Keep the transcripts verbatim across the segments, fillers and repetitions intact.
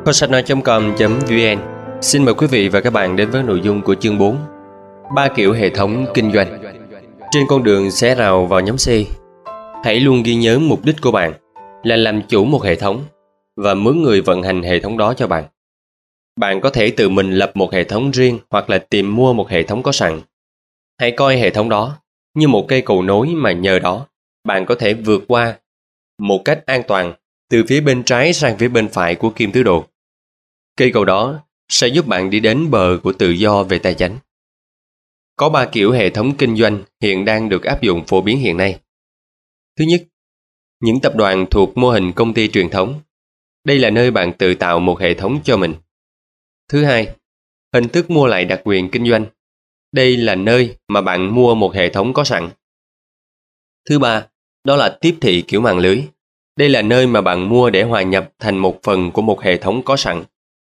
kho sách nói chấm com chấm vn xin mời quý vị và các bạn đến với nội dung của chương bốn. Ba kiểu hệ thống kinh doanh. Trên con đường xé rào vào nhóm C, hãy luôn ghi nhớ mục đích của bạn là làm chủ một hệ thống và mướn người vận hành hệ thống đó cho bạn. Bạn có thể tự mình lập một hệ thống riêng hoặc là tìm mua một hệ thống có sẵn. Hãy coi hệ thống đó như một cây cầu nối mà nhờ đó bạn có thể vượt qua một cách an toàn từ phía bên trái sang phía bên phải của kim tứ đồ. Cây cầu đó sẽ giúp bạn đi đến bờ của tự do về tài chính. Có ba kiểu hệ thống kinh doanh hiện đang được áp dụng phổ biến hiện nay. Thứ nhất, những tập đoàn thuộc mô hình công ty truyền thống. Đây là nơi bạn tự tạo một hệ thống cho mình. Thứ hai, hình thức mua lại đặc quyền kinh doanh. Đây là nơi mà bạn mua một hệ thống có sẵn. Thứ ba, đó là tiếp thị kiểu mạng lưới. Đây là nơi mà bạn mua để hòa nhập thành một phần của một hệ thống có sẵn.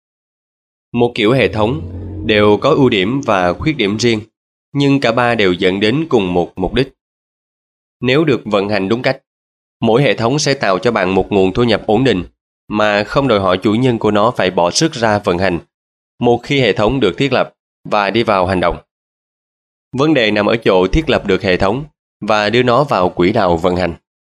Một kiểu hệ thống đều có ưu điểm và khuyết điểm riêng, nhưng cả ba đều dẫn đến cùng một mục đích. Nếu được vận hành đúng cách, mỗi hệ thống sẽ tạo cho bạn một nguồn thu nhập ổn định mà không đòi hỏi chủ nhân của nó phải bỏ sức ra vận hành một khi hệ thống được thiết lập và đi vào hành động. Vấn đề nằm ở chỗ thiết lập được hệ thống và đưa nó vào quỹ đạo vận hành.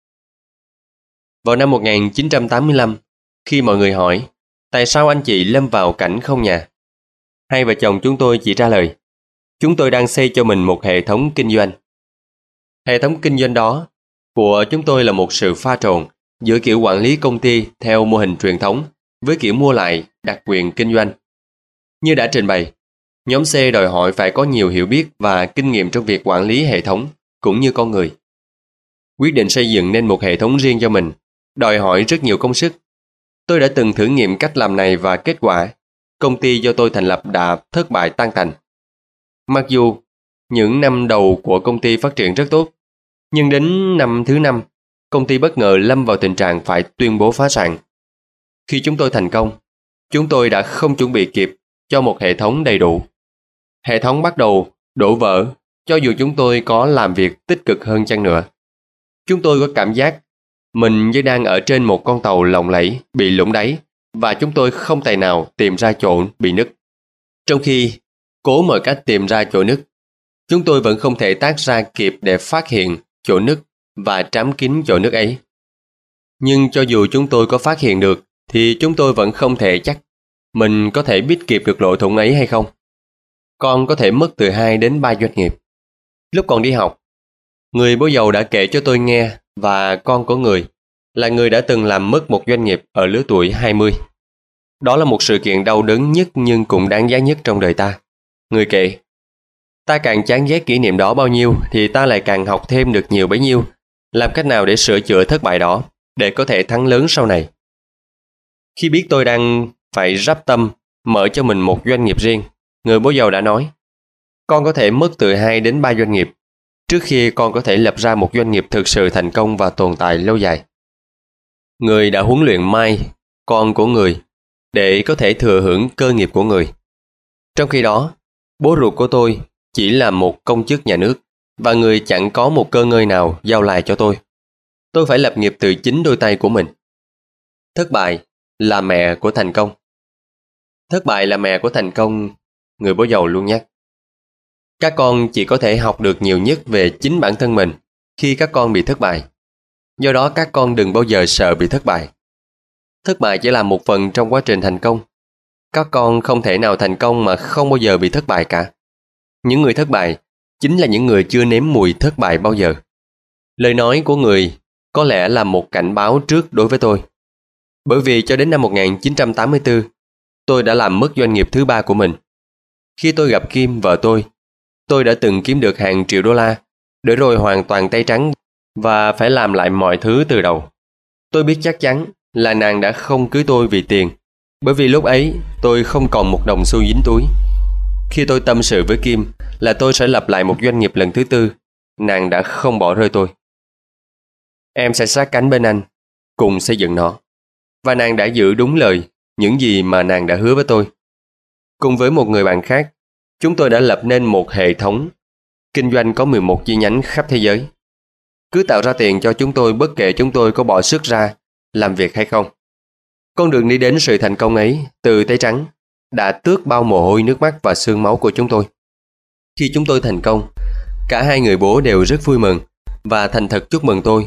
Vào năm một nghìn chín trăm tám mươi lăm, khi mọi người hỏi tại sao anh chị lâm vào cảnh không nhà, hai vợ chồng chúng tôi chỉ trả lời: chúng tôi đang xây cho mình một hệ thống kinh doanh. Hệ thống kinh doanh đó của chúng tôi là một sự pha trộn giữa kiểu quản lý công ty theo mô hình truyền thống với kiểu mua lại đặc quyền kinh doanh. Như đã trình bày, nhóm C đòi hỏi phải có nhiều hiểu biết và kinh nghiệm trong việc quản lý hệ thống cũng như con người. Quyết định xây dựng nên một hệ thống riêng cho mình đòi hỏi rất nhiều công sức. Tôi đã từng thử nghiệm cách làm này và kết quả, công ty do tôi thành lập đã thất bại tan tành. Mặc dù những năm đầu của công ty phát triển rất tốt, nhưng đến năm thứ năm, công ty bất ngờ lâm vào tình trạng phải tuyên bố phá sản. Khi chúng tôi thành công, chúng tôi đã không chuẩn bị kịp cho một hệ thống đầy đủ. Hệ thống bắt đầu đổ vỡ, cho dù chúng tôi có làm việc tích cực hơn chăng nữa. Chúng tôi có cảm giác mình như đang ở trên một con tàu lộng lẫy bị lủng đáy và chúng tôi không tài nào tìm ra chỗ bị nứt. Trong khi cố mọi cách tìm ra chỗ nứt, chúng tôi vẫn không thể tác ra kịp để phát hiện chỗ nứt và trám kín chỗ nứt ấy. Nhưng cho dù chúng tôi có phát hiện được thì chúng tôi vẫn không thể chắc mình có thể bít kịp được lỗ thủng ấy hay không. Con có thể mất từ hai đến ba doanh nghiệp. Lúc còn đi học, người bố giàu đã kể cho tôi nghe và con của người là người đã từng làm mất một doanh nghiệp ở lứa tuổi hai mươi. Đó là một sự kiện đau đớn nhất nhưng cũng đáng giá nhất trong đời ta. Người kể, ta càng chán ghét kỷ niệm đó bao nhiêu thì ta lại càng học thêm được nhiều bấy nhiêu, làm cách nào để sửa chữa thất bại đó, để có thể thắng lớn sau này. Khi biết tôi đang phải rắp tâm mở cho mình một doanh nghiệp riêng, người bố giàu đã nói, con có thể mất từ hai đến ba doanh nghiệp trước khi con có thể lập ra một doanh nghiệp thực sự thành công và tồn tại lâu dài. Người đã huấn luyện Mai, con của người, để có thể thừa hưởng cơ nghiệp của người. Trong khi đó, bố ruột của tôi chỉ là một công chức nhà nước và người chẳng có một cơ ngơi nào giao lại cho tôi. Tôi phải lập nghiệp từ chính đôi tay của mình. Thất bại là mẹ của thành công. Thất bại là mẹ của thành công, người bố giàu luôn nhắc. Các con chỉ có thể học được nhiều nhất về chính bản thân mình khi các con bị thất bại. Do đó các con đừng bao giờ sợ bị thất bại. Thất bại chỉ là một phần trong quá trình thành công. Các con không thể nào thành công mà không bao giờ bị thất bại cả. Những người thất bại chính là những người chưa nếm mùi thất bại bao giờ. Lời nói của người có lẽ là một cảnh báo trước đối với tôi. Bởi vì cho đến năm một nghìn chín trăm tám mươi tư, tôi đã làm mất doanh nghiệp thứ ba của mình. Khi tôi gặp Kim, vợ tôi, tôi đã từng kiếm được hàng triệu đô la, để rồi hoàn toàn tay trắng và phải làm lại mọi thứ từ đầu. Tôi biết chắc chắn là nàng đã không cưới tôi vì tiền, bởi vì lúc ấy tôi không còn một đồng xu dính túi. Khi tôi tâm sự với Kim là tôi sẽ lập lại một doanh nghiệp lần thứ tư, nàng đã không bỏ rơi tôi. Em sẽ sát cánh bên anh, cùng xây dựng nó. Và nàng đã giữ đúng lời, những gì mà nàng đã hứa với tôi. Cùng với một người bạn khác, chúng tôi đã lập nên một hệ thống kinh doanh có mười một chi nhánh khắp thế giới. Cứ tạo ra tiền cho chúng tôi bất kể chúng tôi có bỏ sức ra làm việc hay không. Con đường đi đến sự thành công ấy từ tấy trắng đã tước bao mồ hôi nước mắt và xương máu của chúng tôi. Khi chúng tôi thành công, cả hai người bố đều rất vui mừng và thành thật chúc mừng tôi.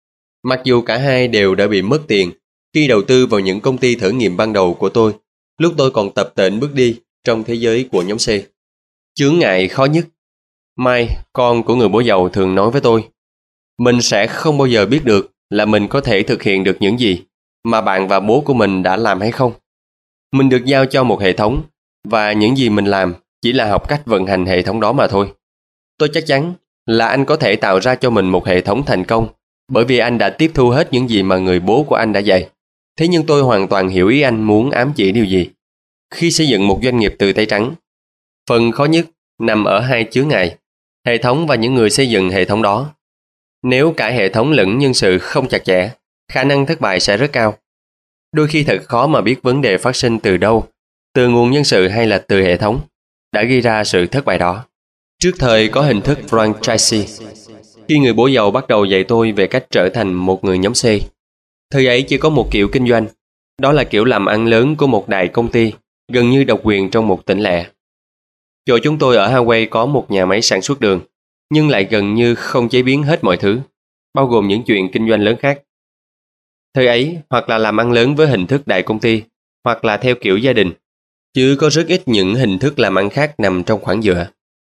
Mặc dù cả hai đều đã bị mất tiền khi đầu tư vào những công ty thử nghiệm ban đầu của tôi, lúc tôi còn tập tễnh bước đi trong thế giới của nhóm C. Chướng ngại khó nhất. Mai, con của người bố giàu thường nói với tôi, mình sẽ không bao giờ biết được là mình có thể thực hiện được những gì mà bạn và bố của mình đã làm hay không. Mình được giao cho một hệ thống và những gì mình làm chỉ là học cách vận hành hệ thống đó mà thôi. Tôi chắc chắn là anh có thể tạo ra cho mình một hệ thống thành công bởi vì anh đã tiếp thu hết những gì mà người bố của anh đã dạy. Thế nhưng tôi hoàn toàn hiểu ý anh muốn ám chỉ điều gì. Khi xây dựng một doanh nghiệp từ tấy trắng, phần khó nhất nằm ở hai chướng ngại, hệ thống và những người xây dựng hệ thống đó. Nếu cả hệ thống lẫn nhân sự không chặt chẽ, khả năng thất bại sẽ rất cao. Đôi khi thật khó mà biết vấn đề phát sinh từ đâu, từ nguồn nhân sự hay là từ hệ thống, đã gây ra sự thất bại đó. Trước thời có hình thức franchise, khi người bố giàu bắt đầu dạy tôi về cách trở thành một người nhóm C. Thời ấy chỉ có một kiểu kinh doanh, đó là kiểu làm ăn lớn của một đại công ty, gần như độc quyền trong một tỉnh lẻ. Chỗ chúng tôi ở Hawaii có một nhà máy sản xuất đường, nhưng lại gần như không chế biến hết mọi thứ, bao gồm những chuyện kinh doanh lớn khác. Thời ấy, hoặc là làm ăn lớn với hình thức đại công ty, hoặc là theo kiểu gia đình, chứ có rất ít những hình thức làm ăn khác nằm trong khoảng giữa.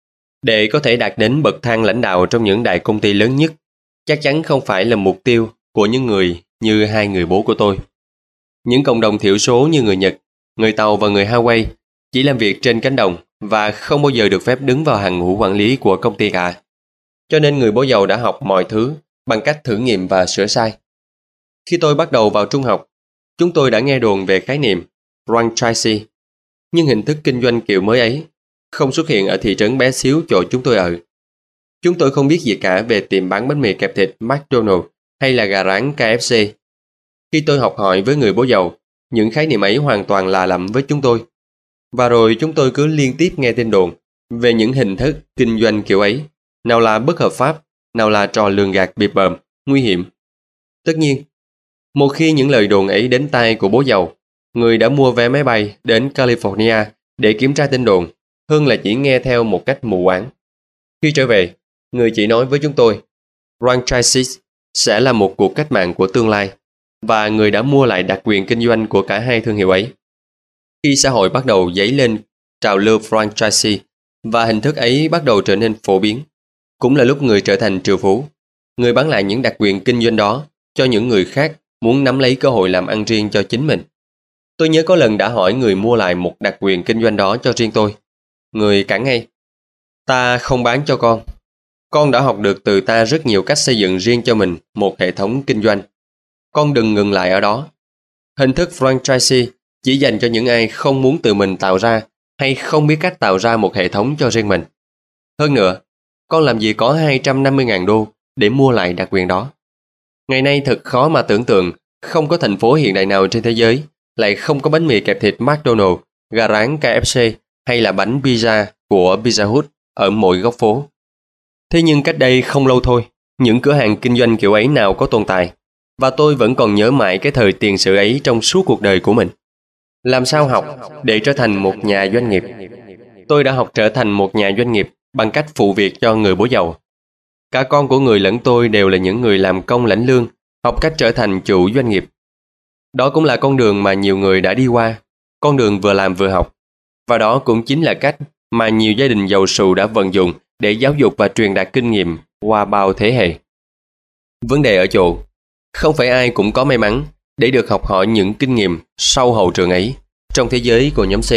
Để có thể đạt đến bậc thang lãnh đạo trong những đại công ty lớn nhất, chắc chắn không phải là mục tiêu của những người như hai người bố của tôi. Những cộng đồng thiểu số như người Nhật, người Tàu và người Hawaii chỉ làm việc trên cánh đồng và không bao giờ được phép đứng vào hàng ngũ quản lý của công ty cả. Cho nên người bố giàu đã học mọi thứ bằng cách thử nghiệm và sửa sai. Khi tôi bắt đầu vào trung học, chúng tôi đã nghe đồn về khái niệm franchise, nhưng hình thức kinh doanh kiểu mới ấy không xuất hiện ở thị trấn bé xíu chỗ chúng tôi ở. Chúng tôi không biết gì cả về tiệm bán bánh mì kẹp thịt McDonald's hay là gà rán K F C. Khi tôi học hỏi với người bố giàu, những khái niệm ấy hoàn toàn lạ lẫm với chúng tôi. Và rồi chúng tôi cứ liên tiếp nghe tin đồn về những hình thức kinh doanh kiểu ấy, nào là bất hợp pháp, nào là trò lường gạt bịp bợm, nguy hiểm. Tất nhiên, một khi những lời đồn ấy đến tai của bố giàu, người đã mua vé máy bay đến California để kiểm tra tin đồn, hơn là chỉ nghe theo một cách mù quáng. Khi trở về, người chỉ nói với chúng tôi, franchise sẽ là một cuộc cách mạng của tương lai, và người đã mua lại đặc quyền kinh doanh của cả hai thương hiệu ấy. Khi xã hội bắt đầu dấy lên trào lưu franchise và hình thức ấy bắt đầu trở nên phổ biến, cũng là lúc người trở thành triệu phú. Người bán lại những đặc quyền kinh doanh đó cho những người khác muốn nắm lấy cơ hội làm ăn riêng cho chính mình. Tôi nhớ có lần đã hỏi người mua lại một đặc quyền kinh doanh đó cho riêng tôi. Người cản ngay. Ta không bán cho con. Con đã học được từ ta rất nhiều cách xây dựng riêng cho mình một hệ thống kinh doanh. Con đừng ngừng lại ở đó. Hình thức franchise chỉ dành cho những ai không muốn tự mình tạo ra hay không biết cách tạo ra một hệ thống cho riêng mình. Hơn nữa, con làm gì có hai trăm năm mươi nghìn đô để mua lại đặc quyền đó. Ngày nay thật khó mà tưởng tượng không có thành phố hiện đại nào trên thế giới lại không có bánh mì kẹp thịt McDonald's, gà rán K F C hay là bánh pizza của Pizza Hut ở mỗi góc phố. Thế nhưng cách đây không lâu thôi, những cửa hàng kinh doanh kiểu ấy nào có tồn tại, và tôi vẫn còn nhớ mãi cái thời tiền sử ấy trong suốt cuộc đời của mình. Làm sao học để trở thành một nhà doanh nghiệp? Tôi đã học trở thành một nhà doanh nghiệp bằng cách phụ việc cho người bố giàu. Cả con của người lẫn tôi đều là những người làm công lãnh lương, học cách trở thành chủ doanh nghiệp. Đó cũng là con đường mà nhiều người đã đi qua, con đường vừa làm vừa học. Và đó cũng chính là cách mà nhiều gia đình giàu sụ đã vận dụng để giáo dục và truyền đạt kinh nghiệm qua bao thế hệ. Vấn đề ở chỗ, không phải ai cũng có may mắn để được học hỏi những kinh nghiệm sau hậu trường ấy trong thế giới của nhóm C.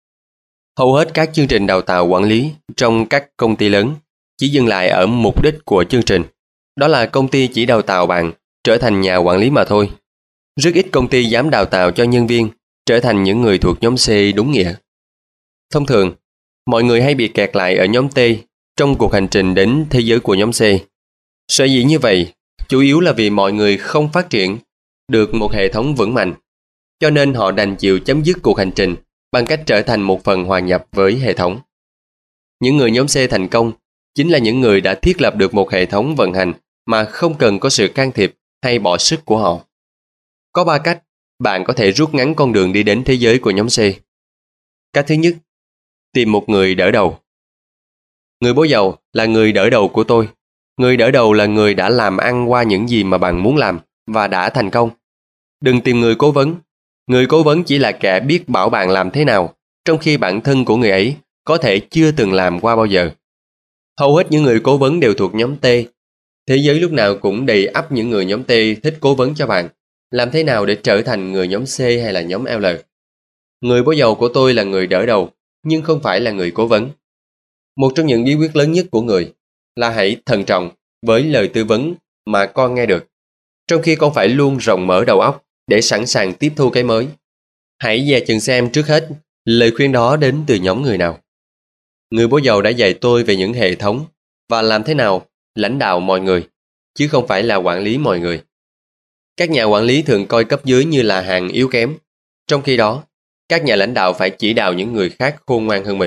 Hầu hết các chương trình đào tạo quản lý trong các công ty lớn chỉ dừng lại ở mục đích của chương trình. Đó là công ty chỉ đào tạo bạn trở thành nhà quản lý mà thôi. Rất ít công ty dám đào tạo cho nhân viên trở thành những người thuộc nhóm C đúng nghĩa. Thông thường, mọi người hay bị kẹt lại ở nhóm T trong cuộc hành trình đến thế giới của nhóm C. Sở dĩ như vậy, chủ yếu là vì mọi người không phát triển được một hệ thống vững mạnh, cho nên họ đành chịu chấm dứt cuộc hành trình bằng cách trở thành một phần hòa nhập với hệ thống. Những người nhóm C thành công chính là những người đã thiết lập được một hệ thống vận hành mà không cần có sự can thiệp hay bỏ sức của họ. Có ba cách bạn có thể rút ngắn con đường đi đến thế giới của nhóm C. Cách thứ nhất, tìm một người đỡ đầu. Người bố giàu là người đỡ đầu của tôi. Người đỡ đầu là người đã làm ăn qua những gì mà bạn muốn làm và đã thành công. Đừng tìm người cố vấn. Người cố vấn chỉ là kẻ biết bảo bạn làm thế nào, trong khi bản thân của người ấy có thể chưa từng làm qua bao giờ. Hầu hết những người cố vấn đều thuộc nhóm T. Thế giới lúc nào cũng đầy ắp những người nhóm T thích cố vấn cho bạn. Làm thế nào để trở thành người nhóm C hay là nhóm L? Người bố giàu của tôi là người đỡ đầu, nhưng không phải là người cố vấn. Một trong những bí quyết lớn nhất của người là hãy thận trọng với lời tư vấn mà con nghe được, trong khi con phải luôn rộng mở đầu óc để sẵn sàng tiếp thu cái mới. Hãy dè chừng xem trước hết lời khuyên đó đến từ nhóm người nào. Người bố giàu đã dạy tôi về những hệ thống và làm thế nào lãnh đạo mọi người, chứ không phải là quản lý mọi người. Các nhà quản lý thường coi cấp dưới như là hàng yếu kém, trong khi đó, các nhà lãnh đạo phải chỉ đạo những người khác khôn ngoan hơn mình.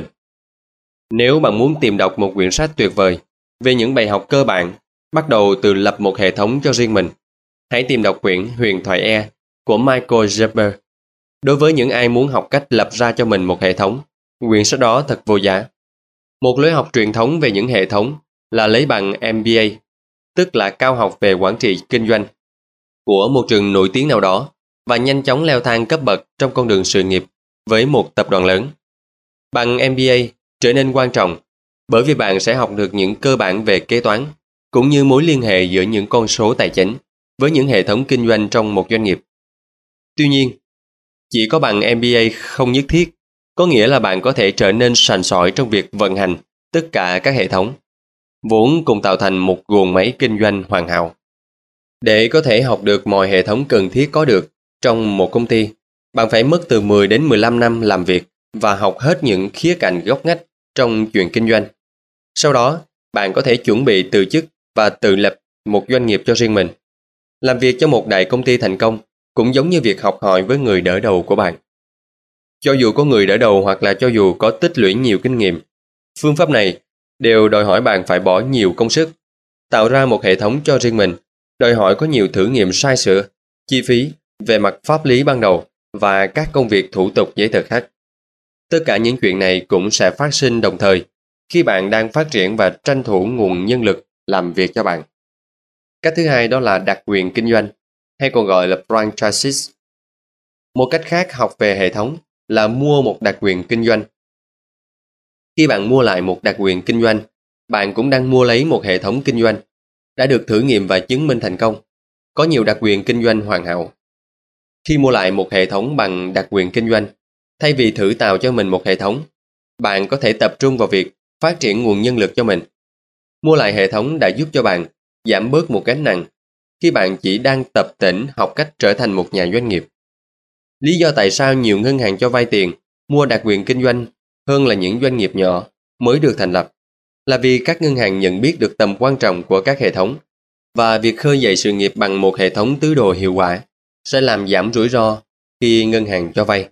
Nếu bạn muốn tìm đọc một quyển sách tuyệt vời về những bài học cơ bản, bắt đầu từ lập một hệ thống cho riêng mình, hãy tìm đọc quyển Huyền thoại E của Michael Gerber. Đối với những ai muốn học cách lập ra cho mình một hệ thống, quyển sách đó thật vô giá. Một lối học truyền thống về những hệ thống là lấy bằng M B A, tức là cao học về quản trị kinh doanh, của một trường nổi tiếng nào đó và nhanh chóng leo thang cấp bậc trong con đường sự nghiệp với một tập đoàn lớn. Bằng M B A trở nên quan trọng bởi vì bạn sẽ học được những cơ bản về kế toán, cũng như mối liên hệ giữa những con số tài chính với những hệ thống kinh doanh trong một doanh nghiệp. Tuy nhiên, chỉ có bằng M B A không nhất thiết có nghĩa là bạn có thể trở nên sành sỏi trong việc vận hành tất cả các hệ thống, vốn cùng tạo thành một guồng máy kinh doanh hoàn hảo. Để có thể học được mọi hệ thống cần thiết có được trong một công ty, bạn phải mất từ mười đến mười lăm năm làm việc và học hết những khía cạnh góc ngách trong chuyện kinh doanh. Sau đó, bạn có thể chuẩn bị từ chức và tự lập một doanh nghiệp cho riêng mình. Làm việc cho một đại công ty thành công cũng giống như việc học hỏi với người đỡ đầu của bạn. Cho dù có người đỡ đầu hoặc là cho dù có tích lũy nhiều kinh nghiệm, phương pháp này đều đòi hỏi bạn phải bỏ nhiều công sức, tạo ra một hệ thống cho riêng mình, đòi hỏi có nhiều thử nghiệm sai sửa, chi phí về mặt pháp lý ban đầu và các công việc thủ tục giấy tờ khác. Tất cả những chuyện này cũng sẽ phát sinh đồng thời khi bạn đang phát triển và tranh thủ nguồn nhân lực làm việc cho bạn. Cách thứ hai đó là đặc quyền kinh doanh, hay còn gọi là franchise. Một cách khác học về hệ thống là mua một đặc quyền kinh doanh. Khi bạn mua lại một đặc quyền kinh doanh, bạn cũng đang mua lấy một hệ thống kinh doanh đã được thử nghiệm và chứng minh thành công, có nhiều đặc quyền kinh doanh hoàn hảo. Khi mua lại một hệ thống bằng đặc quyền kinh doanh, thay vì thử tạo cho mình một hệ thống, bạn có thể tập trung vào việc phát triển nguồn nhân lực cho mình. Mua lại hệ thống đã giúp cho bạn giảm bớt một gánh nặng khi bạn chỉ đang tập tễnh học cách trở thành một nhà doanh nghiệp. Lý do tại sao nhiều ngân hàng cho vay tiền mua đặc quyền kinh doanh hơn là những doanh nghiệp nhỏ mới được thành lập là vì các ngân hàng nhận biết được tầm quan trọng của các hệ thống, và việc khơi dậy sự nghiệp bằng một hệ thống tứ đồ hiệu quả sẽ làm giảm rủi ro khi ngân hàng cho vay.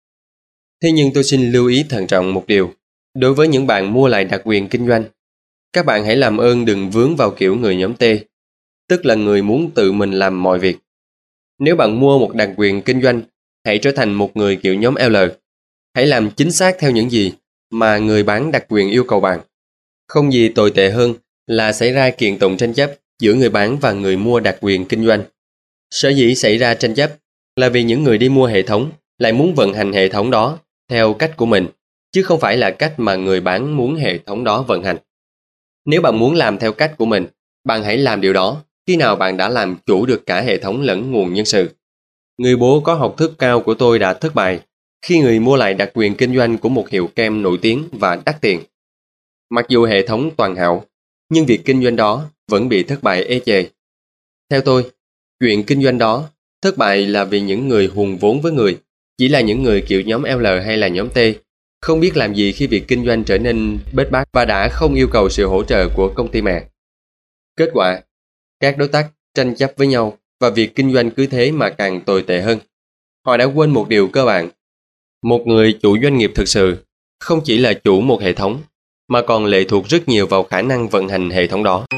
Thế nhưng tôi xin lưu ý thận trọng một điều. Đối với những bạn mua lại đặc quyền kinh doanh, các bạn hãy làm ơn đừng vướng vào kiểu người nhóm T, tức là người muốn tự mình làm mọi việc. Nếu bạn mua một đặc quyền kinh doanh, hãy trở thành một người kiểu nhóm L. Hãy làm chính xác theo những gì mà người bán đặc quyền yêu cầu bạn. Không gì tồi tệ hơn là xảy ra kiện tụng tranh chấp giữa người bán và người mua đặc quyền kinh doanh. Sở dĩ xảy ra tranh chấp là vì những người đi mua hệ thống lại muốn vận hành hệ thống đó theo cách của mình, chứ không phải là cách mà người bán muốn hệ thống đó vận hành. Nếu bạn muốn làm theo cách của mình, bạn hãy làm điều đó khi nào bạn đã làm chủ được cả hệ thống lẫn nguồn nhân sự. Người bố có học thức cao của tôi đã thất bại khi người mua lại đặc quyền kinh doanh của một hiệu kem nổi tiếng và đắt tiền. Mặc dù hệ thống toàn hảo, nhưng việc kinh doanh đó vẫn bị thất bại ê chề. Theo tôi, chuyện kinh doanh đó thất bại là vì những người hùn vốn với người, chỉ là những người kiểu nhóm L hay là nhóm T, không biết làm gì khi việc kinh doanh trở nên bết bát và đã không yêu cầu sự hỗ trợ của công ty mẹ. Kết quả, các đối tác tranh chấp với nhau và việc kinh doanh cứ thế mà càng tồi tệ hơn. Họ đã quên một điều cơ bản. Một người chủ doanh nghiệp thực sự không chỉ là chủ một hệ thống, mà còn lệ thuộc rất nhiều vào khả năng vận hành hệ thống đó.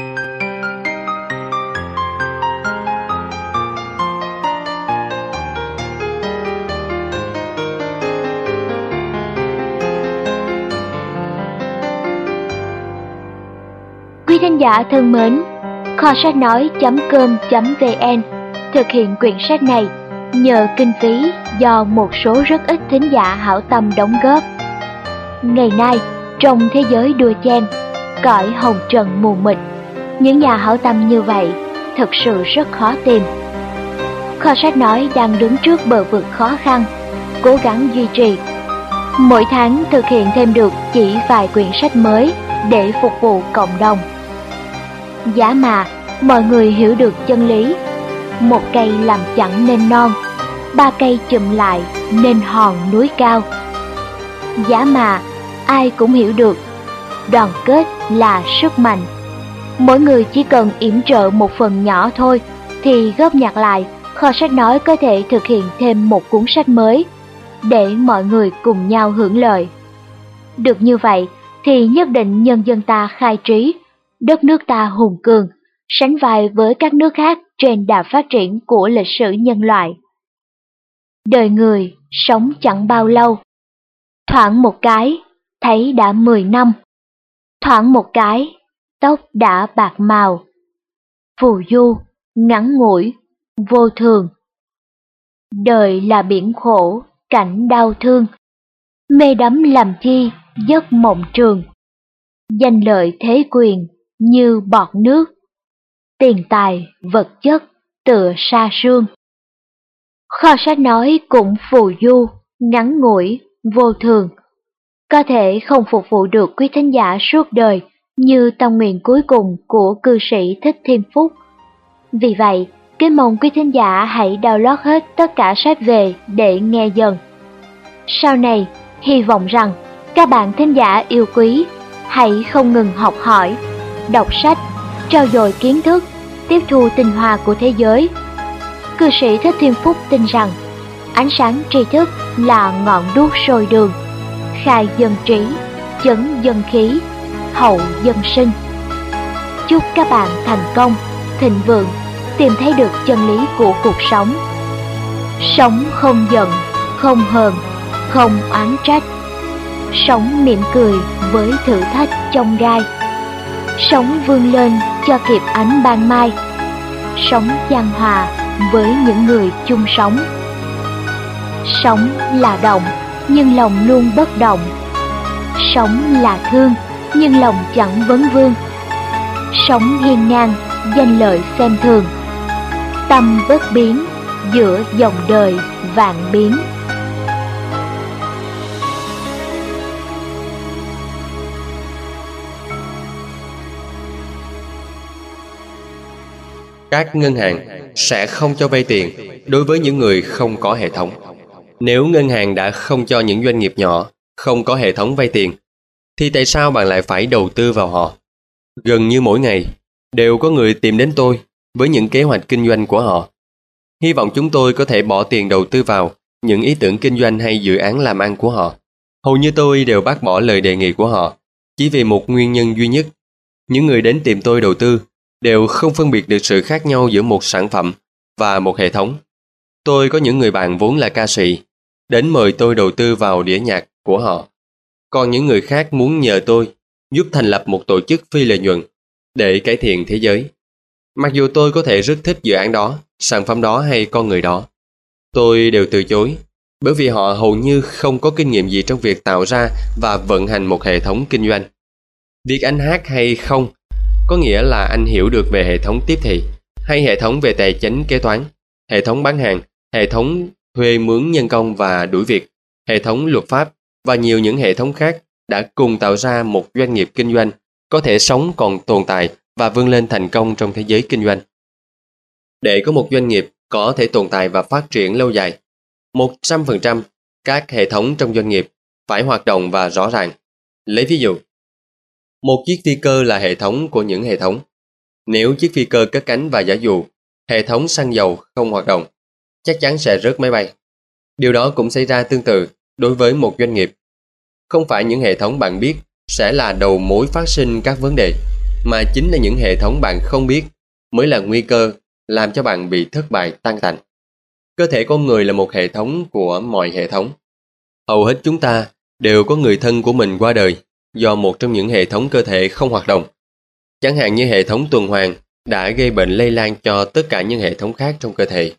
thính giả thân mến, kho sách nói chấm com chấm vn thực hiện quyển sách này nhờ kinh phí do một số rất ít thính giả hảo tâm đóng góp. Ngày nay, trong thế giới đua chen, cõi hồng trần mù mịt, những nhà hảo tâm như vậy thực sự rất khó tìm. Kho sách nói đang đứng trước bờ vực khó khăn, cố gắng duy trì. Mỗi tháng thực hiện thêm được chỉ vài quyển sách mới để phục vụ cộng đồng. Giá mà mọi người hiểu được chân lý, một cây làm chẳng nên non, ba cây chụm lại nên hòn núi cao. Giá mà ai cũng hiểu được, đoàn kết là sức mạnh. Mỗi người chỉ cần yểm trợ một phần nhỏ thôi thì góp nhặt lại, kho sách nói có thể thực hiện thêm một cuốn sách mới để mọi người cùng nhau hưởng lợi. Được như vậy thì nhất định nhân dân ta khai trí, đất nước ta hùng cường, sánh vai với các nước khác trên đà phát triển của lịch sử nhân loại. Đời người sống chẳng bao lâu, thoảng một cái thấy đã mười năm, thoảng một cái tóc đã bạc màu. Phù du, ngắn ngủi, vô thường. Đời là biển khổ, cảnh đau thương, mê đắm làm chi giấc mộng trường. Danh lợi thế quyền như bọt nước, tiền tài vật chất tựa sa sương. Kho sách nói cũng phù du, ngắn ngủi, vô thường, có thể không phục vụ được quý thính giả suốt đời như tâm nguyện cuối cùng của cư sĩ Thích Thiên Phúc. Vì vậy, kính mong quý thính giả hãy download hết tất cả sách về để nghe dần. Sau này, hy vọng rằng các bạn thính giả yêu quý hãy không ngừng học hỏi, đọc sách, trau dồi kiến thức, tiếp thu tinh hoa của thế giới. Cư sĩ Thích Thiên Phúc tin rằng ánh sáng tri thức là ngọn đuốc soi đường, khai dân trí, chấn dân khí, hậu dân sinh. Chúc các bạn thành công, thịnh vượng, tìm thấy được chân lý của cuộc sống. Sống không giận, không hờn, không oán trách. Sống mỉm cười với thử thách chông gai. Sống vươn lên cho kịp ánh ban mai. Sống chan hòa với những người chung sống. Sống là động, nhưng lòng luôn bất động. Sống là thương, nhưng lòng chẳng vấn vương. Sống hiên ngang, danh lợi xem thường. Tâm bất biến, giữa dòng đời vạn biến. Các ngân hàng sẽ không cho vay tiền đối với những người không có hệ thống. Nếu ngân hàng đã không cho những doanh nghiệp nhỏ không có hệ thống vay tiền, thì tại sao bạn lại phải đầu tư vào họ? Gần như mỗi ngày, đều có người tìm đến tôi với những kế hoạch kinh doanh của họ. Hy vọng chúng tôi có thể bỏ tiền đầu tư vào những ý tưởng kinh doanh hay dự án làm ăn của họ. Hầu như tôi đều bác bỏ lời đề nghị của họ, chỉ vì một nguyên nhân duy nhất. Những người đến tìm tôi đầu tư đều không phân biệt được sự khác nhau giữa một sản phẩm và một hệ thống. Tôi có những người bạn vốn là ca sĩ, đến mời tôi đầu tư vào đĩa nhạc của họ. Còn những người khác muốn nhờ tôi giúp thành lập một tổ chức phi lợi nhuận để cải thiện thế giới. Mặc dù tôi có thể rất thích dự án đó, sản phẩm đó hay con người đó, tôi đều từ chối, bởi vì họ hầu như không có kinh nghiệm gì trong việc tạo ra và vận hành một hệ thống kinh doanh. Việc anh hát hay không có nghĩa là anh hiểu được về hệ thống tiếp thị, hay hệ thống về tài chính kế toán, hệ thống bán hàng, hệ thống thuê mướn nhân công và đuổi việc, hệ thống luật pháp và nhiều những hệ thống khác đã cùng tạo ra một doanh nghiệp kinh doanh có thể sống còn tồn tại và vươn lên thành công trong thế giới kinh doanh. Để có một doanh nghiệp có thể tồn tại và phát triển lâu dài, một trăm phần trăm các hệ thống trong doanh nghiệp phải hoạt động và rõ ràng. Lấy ví dụ, một chiếc phi cơ là hệ thống của những hệ thống. Nếu chiếc phi cơ cất cánh và giả dụ hệ thống xăng dầu không hoạt động, chắc chắn sẽ rớt máy bay. Điều đó cũng xảy ra tương tự đối với một doanh nghiệp. Không phải những hệ thống bạn biết sẽ là đầu mối phát sinh các vấn đề, mà chính là những hệ thống bạn không biết mới là nguy cơ làm cho bạn bị thất bại tan tành. Cơ thể con người là một hệ thống của mọi hệ thống. Hầu hết chúng ta đều có người thân của mình qua đời do một trong những hệ thống cơ thể không hoạt động. Chẳng hạn như hệ thống tuần hoàn đã gây bệnh lây lan cho tất cả những hệ thống khác trong cơ thể.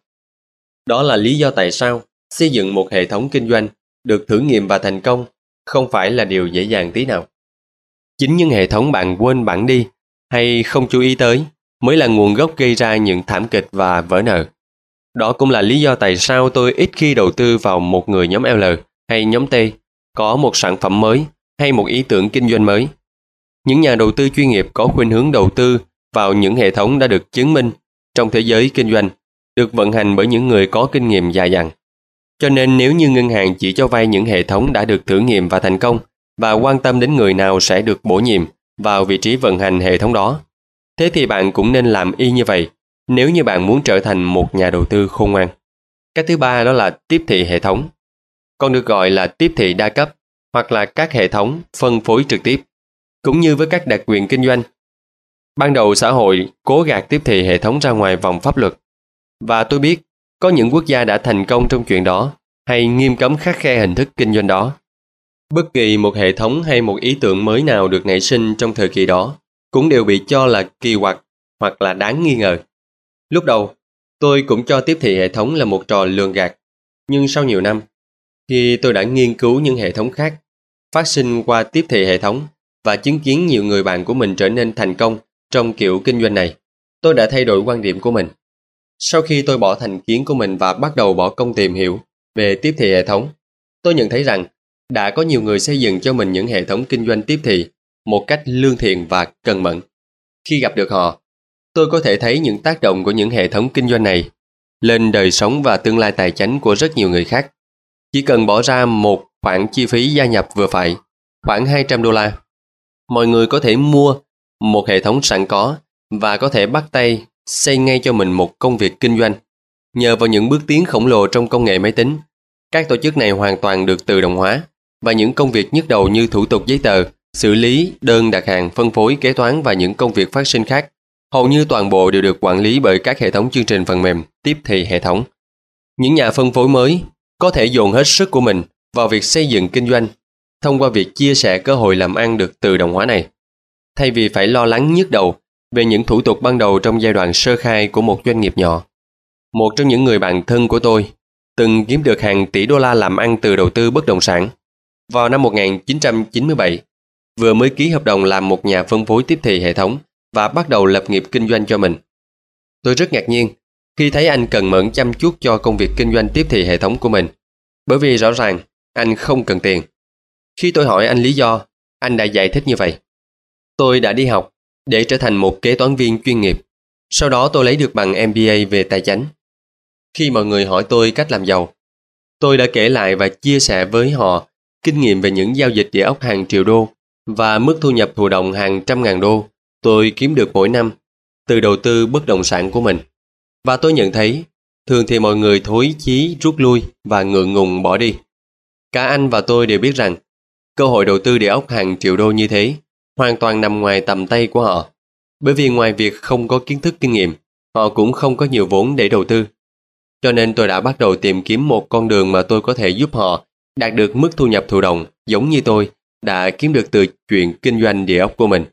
Đó là lý do tại sao xây dựng một hệ thống kinh doanh được thử nghiệm và thành công không phải là điều dễ dàng tí nào. Chính những hệ thống bạn quên bẵng đi hay không chú ý tới mới là nguồn gốc gây ra những thảm kịch và vỡ nợ. Đó cũng là lý do tại sao tôi ít khi đầu tư vào một người nhóm L hay nhóm T có một sản phẩm mới hay một ý tưởng kinh doanh mới. Những nhà đầu tư chuyên nghiệp có khuynh hướng đầu tư vào những hệ thống đã được chứng minh trong thế giới kinh doanh, được vận hành bởi những người có kinh nghiệm dài dặn. Cho nên nếu như ngân hàng chỉ cho vay những hệ thống đã được thử nghiệm và thành công và quan tâm đến người nào sẽ được bổ nhiệm vào vị trí vận hành hệ thống đó, thế thì bạn cũng nên làm y như vậy nếu như bạn muốn trở thành một nhà đầu tư khôn ngoan. Cái thứ ba đó là tiếp thị hệ thống, còn được gọi là tiếp thị đa cấp hoặc là các hệ thống phân phối trực tiếp, cũng như với các đặc quyền kinh doanh. Ban đầu xã hội cố gạt tiếp thị hệ thống ra ngoài vòng pháp luật, và tôi biết có những quốc gia đã thành công trong chuyện đó hay nghiêm cấm khắt khe hình thức kinh doanh đó. Bất kỳ một hệ thống hay một ý tưởng mới nào được nảy sinh trong thời kỳ đó cũng đều bị cho là kỳ quặc hoặc là đáng nghi ngờ. Lúc đầu, tôi cũng cho tiếp thị hệ thống là một trò lường gạt, nhưng sau nhiều năm, khi tôi đã nghiên cứu những hệ thống khác phát sinh qua tiếp thị hệ thống và chứng kiến nhiều người bạn của mình trở nên thành công trong kiểu kinh doanh này, tôi đã thay đổi quan điểm của mình. Sau khi tôi bỏ thành kiến của mình và bắt đầu bỏ công tìm hiểu về tiếp thị hệ thống, tôi nhận thấy rằng đã có nhiều người xây dựng cho mình những hệ thống kinh doanh tiếp thị một cách lương thiện và cần mẫn. Khi gặp được họ, tôi có thể thấy những tác động của những hệ thống kinh doanh này lên đời sống và tương lai tài chính của rất nhiều người khác. Chỉ cần bỏ ra một khoản chi phí gia nhập vừa phải, khoảng hai trăm đô la, mọi người có thể mua một hệ thống sẵn có và có thể bắt tay xây ngay cho mình một công việc kinh doanh. Nhờ vào những bước tiến khổng lồ trong công nghệ máy tính, các tổ chức này hoàn toàn được tự động hóa và những công việc nhức đầu như thủ tục giấy tờ, xử lý, đơn đặt hàng, phân phối, kế toán và những công việc phát sinh khác, hầu như toàn bộ đều được quản lý bởi các hệ thống chương trình phần mềm tiếp thị hệ thống. Những nhà phân phối mới có thể dồn hết sức của mình vào việc xây dựng kinh doanh thông qua việc chia sẻ cơ hội làm ăn được tự động hóa này, thay vì phải lo lắng nhức đầu về những thủ tục ban đầu trong giai đoạn sơ khai của một doanh nghiệp nhỏ. Một trong những người bạn thân của tôi từng kiếm được hàng tỷ đô la làm ăn từ đầu tư bất động sản. Vào năm một nghìn chín trăm chín mươi bảy, vừa mới ký hợp đồng làm một nhà phân phối tiếp thị hệ thống và bắt đầu lập nghiệp kinh doanh cho mình. Tôi rất ngạc nhiên khi thấy anh cần mẫn chăm chút cho công việc kinh doanh tiếp thị hệ thống của mình, bởi vì rõ ràng anh không cần tiền. Khi tôi hỏi anh lý do, anh đã giải thích như vậy: tôi đã đi học để trở thành một kế toán viên chuyên nghiệp. Sau đó tôi lấy được bằng M B A về tài chính. Khi mọi người hỏi tôi cách làm giàu, tôi đã kể lại và chia sẻ với họ kinh nghiệm về những giao dịch địa ốc hàng triệu đô và mức thu nhập thụ động hàng trăm ngàn đô tôi kiếm được mỗi năm từ đầu tư bất động sản của mình. Và tôi nhận thấy, thường thì mọi người thối chí rút lui và ngượng ngùng bỏ đi. Cả anh và tôi đều biết rằng, cơ hội đầu tư địa ốc hàng triệu đô như thế hoàn toàn nằm ngoài tầm tay của họ. Bởi vì ngoài việc không có kiến thức kinh nghiệm, họ cũng không có nhiều vốn để đầu tư. Cho nên tôi đã bắt đầu tìm kiếm một con đường mà tôi có thể giúp họ đạt được mức thu nhập thụ động giống như tôi đã kiếm được từ chuyện kinh doanh địa ốc của mình,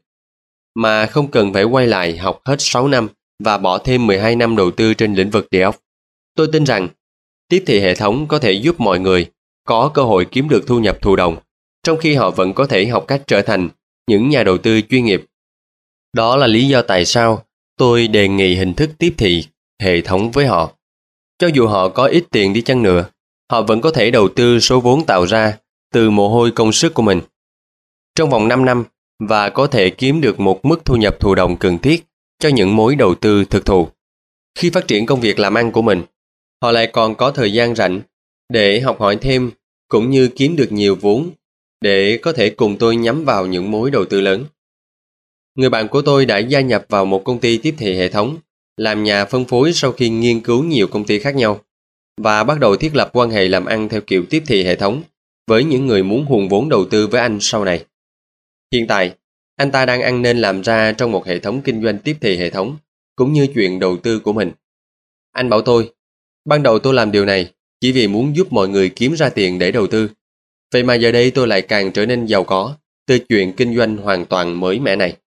mà không cần phải quay lại học hết sáu năm và bỏ thêm mười hai năm đầu tư trên lĩnh vực địa ốc. Tôi tin rằng tiếp thị hệ thống có thể giúp mọi người có cơ hội kiếm được thu nhập thụ động, trong khi họ vẫn có thể học cách trở thành những nhà đầu tư chuyên nghiệp. Đó là lý do tại sao tôi đề nghị hình thức tiếp thị hệ thống với họ. Cho dù họ có ít tiền đi chăng nữa, họ vẫn có thể đầu tư số vốn tạo ra từ mồ hôi công sức của mình trong vòng năm năm và có thể kiếm được một mức thu nhập thụ động cần thiết cho những mối đầu tư thực thụ. Khi phát triển công việc làm ăn của mình, họ lại còn có thời gian rảnh để học hỏi thêm cũng như kiếm được nhiều vốn để có thể cùng tôi nhắm vào những mối đầu tư lớn. Người bạn của tôi đã gia nhập vào một công ty tiếp thị hệ thống, làm nhà phân phối sau khi nghiên cứu nhiều công ty khác nhau, và bắt đầu thiết lập quan hệ làm ăn theo kiểu tiếp thị hệ thống với những người muốn hùn vốn đầu tư với anh sau này. Hiện tại, anh ta đang ăn nên làm ra trong một hệ thống kinh doanh tiếp thị hệ thống, cũng như chuyện đầu tư của mình. Anh bảo tôi, ban đầu tôi làm điều này chỉ vì muốn giúp mọi người kiếm ra tiền để đầu tư. Vậy mà giờ đây tôi lại càng trở nên giàu có từ chuyện kinh doanh hoàn toàn mới mẻ này.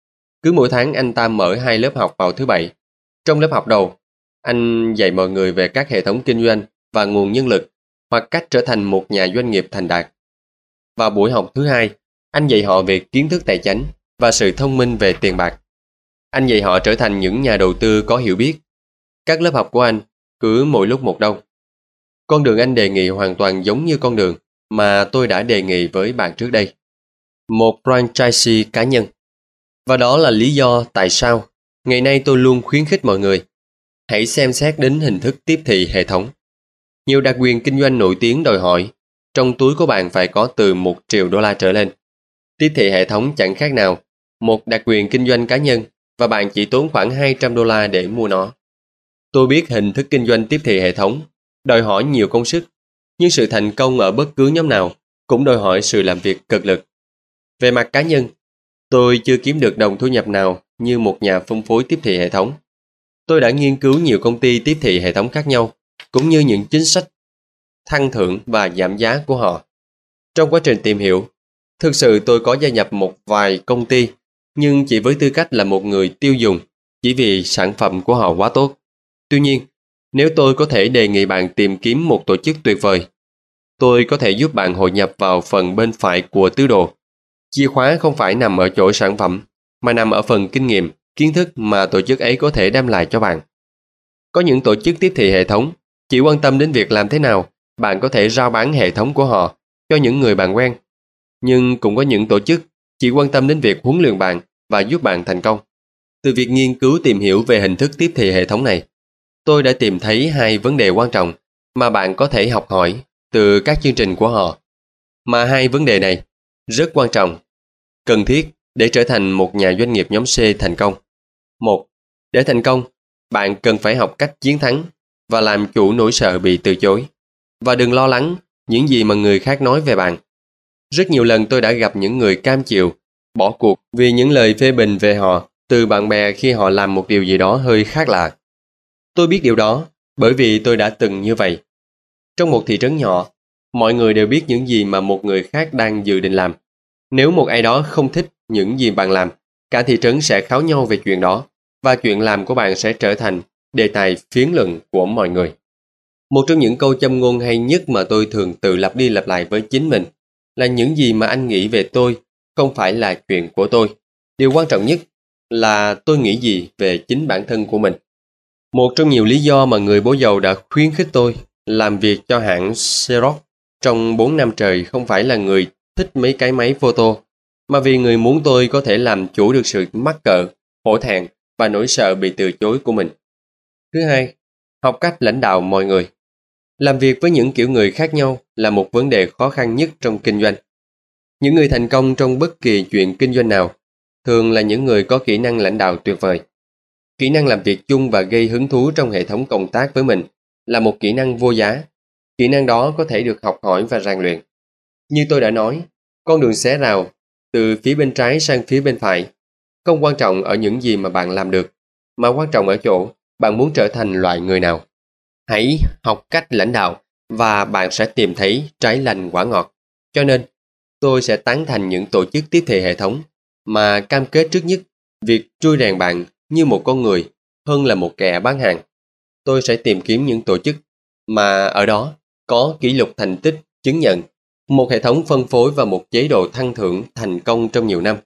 Cứ mỗi tháng anh ta mở hai lớp học vào thứ bảy. Trong lớp học đầu, anh dạy mọi người về các hệ thống kinh doanh và nguồn nhân lực hoặc cách trở thành một nhà doanh nghiệp thành đạt. Vào buổi học thứ hai, anh dạy họ về kiến thức tài chính và sự thông minh về tiền bạc. Anh dạy họ trở thành những nhà đầu tư có hiểu biết. Các lớp học của anh cứ mỗi lúc một đông. Con đường anh đề nghị hoàn toàn giống như con đường mà tôi đã đề nghị với bạn trước đây. Một franchise cá nhân. Và đó là lý do tại sao ngày nay tôi luôn khuyến khích mọi người hãy xem xét đến hình thức tiếp thị hệ thống. Nhiều đặc quyền kinh doanh nổi tiếng đòi hỏi trong túi của bạn phải có từ một triệu đô la trở lên. Tiếp thị hệ thống chẳng khác nào một đặc quyền kinh doanh cá nhân và bạn chỉ tốn khoảng hai trăm đô la để mua nó. Tôi biết hình thức kinh doanh tiếp thị hệ thống đòi hỏi nhiều công sức, nhưng sự thành công ở bất cứ nhóm nào cũng đòi hỏi sự làm việc cực lực. Về mặt cá nhân, tôi chưa kiếm được đồng thu nhập nào như một nhà phân phối tiếp thị hệ thống. Tôi đã nghiên cứu nhiều công ty tiếp thị hệ thống khác nhau, cũng như những chính sách thăng thưởng và giảm giá của họ. Trong quá trình tìm hiểu, thực sự tôi có gia nhập một vài công ty, nhưng chỉ với tư cách là một người tiêu dùng, chỉ vì sản phẩm của họ quá tốt. Tuy nhiên, nếu tôi có thể đề nghị bạn tìm kiếm một tổ chức tuyệt vời, tôi có thể giúp bạn hội nhập vào phần bên phải của tứ đồ. Chìa khóa không phải nằm ở chỗ sản phẩm, mà nằm ở phần kinh nghiệm, kiến thức mà tổ chức ấy có thể đem lại cho bạn. Có những tổ chức tiếp thị hệ thống chỉ quan tâm đến việc làm thế nào bạn có thể rao bán hệ thống của họ cho những người bạn quen. Nhưng cũng có những tổ chức chỉ quan tâm đến việc huấn luyện bạn và giúp bạn thành công. Từ việc nghiên cứu tìm hiểu về hình thức tiếp thị hệ thống này, tôi đã tìm thấy hai vấn đề quan trọng mà bạn có thể học hỏi từ các chương trình của họ. Mà hai vấn đề này rất quan trọng, cần thiết để trở thành một nhà doanh nghiệp nhóm C thành công. Một, để thành công, bạn cần phải học cách chiến thắng và làm chủ nỗi sợ bị từ chối. Và đừng lo lắng những gì mà người khác nói về bạn. Rất nhiều lần tôi đã gặp những người cam chịu, bỏ cuộc vì những lời phê bình về họ từ bạn bè khi họ làm một điều gì đó hơi khác lạ. Tôi biết điều đó bởi vì tôi đã từng như vậy. Trong một thị trấn nhỏ, mọi người đều biết những gì mà một người khác đang dự định làm. Nếu một ai đó không thích những gì bạn làm, cả thị trấn sẽ kháo nhau về chuyện đó, và chuyện làm của bạn sẽ trở thành đề tài phiến luận của mọi người. Một trong những câu châm ngôn hay nhất mà tôi thường tự lặp đi lặp lại với chính mình là những gì mà anh nghĩ về tôi không phải là chuyện của tôi. Điều quan trọng nhất là tôi nghĩ gì về chính bản thân của mình. Một trong nhiều lý do mà người bố giàu đã khuyến khích tôi làm việc cho hãng Xerox trong bốn năm trời không phải là người thích mấy cái máy photo, mà vì người muốn tôi có thể làm chủ được sự mắc cỡ, hổ thẹn và nỗi sợ bị từ chối của mình. Thứ hai, học cách lãnh đạo mọi người. Làm việc với những kiểu người khác nhau là một vấn đề khó khăn nhất trong kinh doanh. Những người thành công trong bất kỳ chuyện kinh doanh nào thường là những người có kỹ năng lãnh đạo tuyệt vời. Kỹ năng làm việc chung và gây hứng thú trong hệ thống cộng tác với mình là một kỹ năng vô giá. Kỹ năng đó có thể được học hỏi và rèn luyện. Như tôi đã nói, con đường xé rào từ phía bên trái sang phía bên phải không quan trọng ở những gì mà bạn làm được, mà quan trọng ở chỗ bạn muốn trở thành loại người nào. Hãy học cách lãnh đạo và bạn sẽ tìm thấy trái lành quả ngọt. Cho nên, tôi sẽ tán thành những tổ chức tiếp thị hệ thống mà cam kết trước nhất việc trui rèn bạn như một con người hơn là một kẻ bán hàng. Tôi sẽ tìm kiếm những tổ chức mà ở đó có kỷ lục thành tích chứng nhận, một hệ thống phân phối và một chế độ thăng thưởng thành công trong nhiều năm.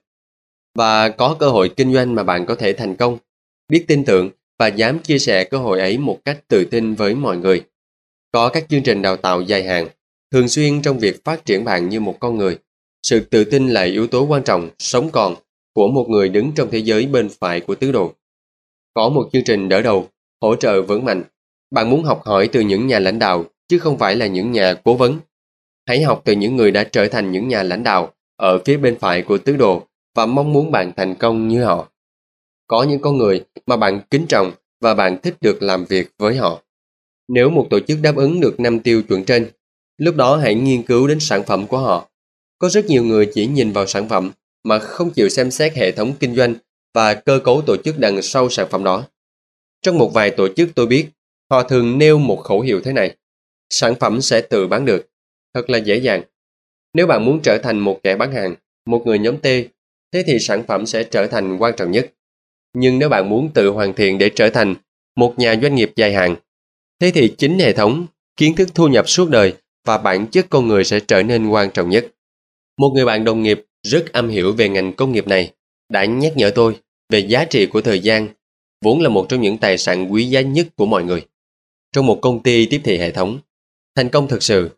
Và có cơ hội kinh doanh mà bạn có thể thành công, biết tin tưởng và dám chia sẻ cơ hội ấy một cách tự tin với mọi người. Có các chương trình đào tạo dài hạn, thường xuyên trong việc phát triển bạn như một con người. Sự tự tin là yếu tố quan trọng, sống còn của một người đứng trong thế giới bên phải của tứ đồ. Có một chương trình đỡ đầu, hỗ trợ vững mạnh. Bạn muốn học hỏi từ những nhà lãnh đạo, chứ không phải là những nhà cố vấn. Hãy học từ những người đã trở thành những nhà lãnh đạo ở phía bên phải của tứ đồ và mong muốn bạn thành công như họ. Có những con người mà bạn kính trọng và bạn thích được làm việc với họ. Nếu một tổ chức đáp ứng được năm tiêu chuẩn trên, lúc đó hãy nghiên cứu đến sản phẩm của họ. Có rất nhiều người chỉ nhìn vào sản phẩm mà không chịu xem xét hệ thống kinh doanh và cơ cấu tổ chức đằng sau sản phẩm đó. Trong một vài tổ chức tôi biết, họ thường nêu một khẩu hiệu thế này: sản phẩm sẽ tự bán được. Thật là dễ dàng. Nếu bạn muốn trở thành một kẻ bán hàng, một người nhóm T, thế thì sản phẩm sẽ trở thành quan trọng nhất. Nhưng nếu bạn muốn tự hoàn thiện để trở thành một nhà doanh nghiệp dài hạn, thế thì chính hệ thống, kiến thức thu nhập suốt đời và bản chất con người sẽ trở nên quan trọng nhất. Một người bạn đồng nghiệp rất am hiểu về ngành công nghiệp này đã nhắc nhở tôi về giá trị của thời gian, vốn là một trong những tài sản quý giá nhất của mọi người. Trong một công ty tiếp thị hệ thống, thành công thực sự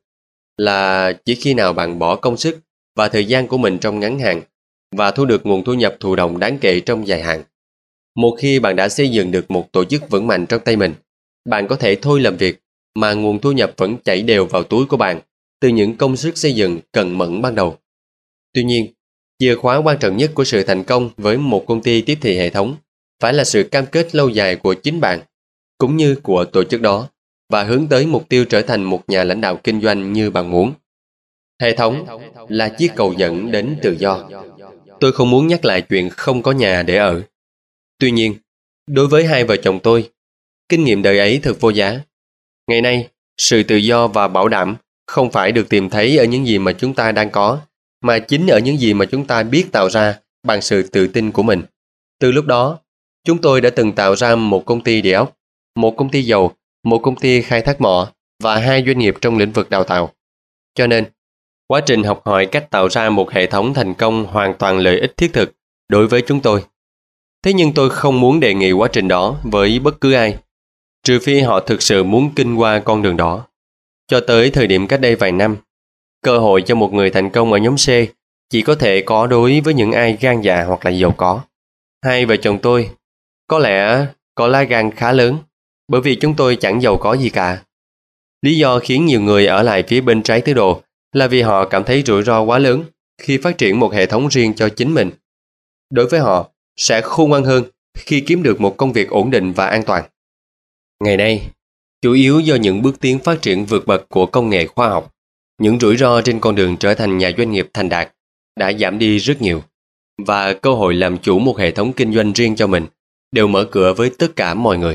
là chỉ khi nào bạn bỏ công sức và thời gian của mình trong ngắn hạn và thu được nguồn thu nhập thụ động đáng kể trong dài hạn. Một khi bạn đã xây dựng được một tổ chức vững mạnh trong tay mình, bạn có thể thôi làm việc mà nguồn thu nhập vẫn chảy đều vào túi của bạn từ những công sức xây dựng cần mẫn ban đầu. Tuy nhiên, chìa khóa quan trọng nhất của sự thành công với một công ty tiếp thị hệ thống phải là sự cam kết lâu dài của chính bạn, cũng như của tổ chức đó, và hướng tới mục tiêu trở thành một nhà lãnh đạo kinh doanh như bạn muốn. Hệ thống là chiếc cầu dẫn đến tự do. Tôi không muốn nhắc lại chuyện không có nhà để ở. Tuy nhiên, đối với hai vợ chồng tôi, kinh nghiệm đời ấy thật vô giá. Ngày nay, sự tự do và bảo đảm không phải được tìm thấy ở những gì mà chúng ta đang có, mà chính ở những gì mà chúng ta biết tạo ra bằng sự tự tin của mình. Từ lúc đó, chúng tôi đã từng tạo ra một công ty địa ốc, một công ty dầu, một công ty khai thác mỏ và hai doanh nghiệp trong lĩnh vực đào tạo. Cho nên, quá trình học hỏi cách tạo ra một hệ thống thành công hoàn toàn lợi ích thiết thực đối với chúng tôi. Thế nhưng tôi không muốn đề nghị quá trình đó với bất cứ ai, trừ phi họ thực sự muốn kinh qua con đường đó. Cho tới thời điểm cách đây vài năm, cơ hội cho một người thành công ở nhóm C chỉ có thể có đối với những ai gan dạ hoặc là giàu có. Hai vợ chồng tôi có lẽ có lá gan khá lớn, bởi vì chúng tôi chẳng giàu có gì cả. Lý do khiến nhiều người ở lại phía bên trái tứ đồ là vì họ cảm thấy rủi ro quá lớn khi phát triển một hệ thống riêng cho chính mình. Đối với họ, sẽ khôn ngoan hơn khi kiếm được một công việc ổn định và an toàn. Ngày nay, chủ yếu do những bước tiến phát triển vượt bậc của công nghệ khoa học, những rủi ro trên con đường trở thành nhà doanh nghiệp thành đạt đã giảm đi rất nhiều, và cơ hội làm chủ một hệ thống kinh doanh riêng cho mình đều mở cửa với tất cả mọi người.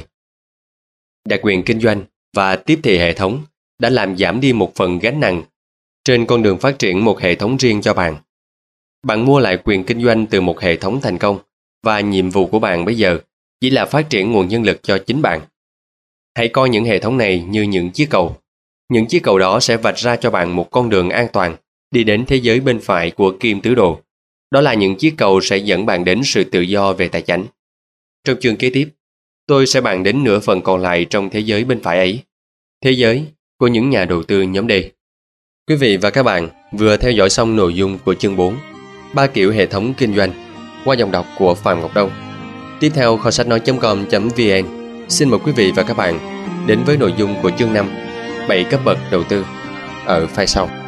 Đặc quyền kinh doanh và tiếp thị hệ thống đã làm giảm đi một phần gánh nặng trên con đường phát triển một hệ thống riêng cho bạn. Bạn mua lại quyền kinh doanh từ một hệ thống thành công, và nhiệm vụ của bạn bây giờ chỉ là phát triển nguồn nhân lực cho chính bạn. Hãy coi những hệ thống này như những chiếc cầu. Những chiếc cầu đó sẽ vạch ra cho bạn một con đường an toàn đi đến thế giới bên phải của kim tứ đồ. Đó là những chiếc cầu sẽ dẫn bạn đến sự tự do về tài chính. Trong chương kế tiếp, tôi sẽ bàn đến nửa phần còn lại trong thế giới bên phải ấy, thế giới của những nhà đầu tư nhóm D. Quý vị và các bạn vừa theo dõi xong nội dung của chương bốn, ba kiểu hệ thống kinh doanh, qua dòng đọc của Phạm Ngọc Đông. Tiếp theo, kho sách nói chấm com chấm vn xin mời quý vị và các bạn đến với nội dung của chương năm, bảy cấp bậc đầu tư, ở file sau.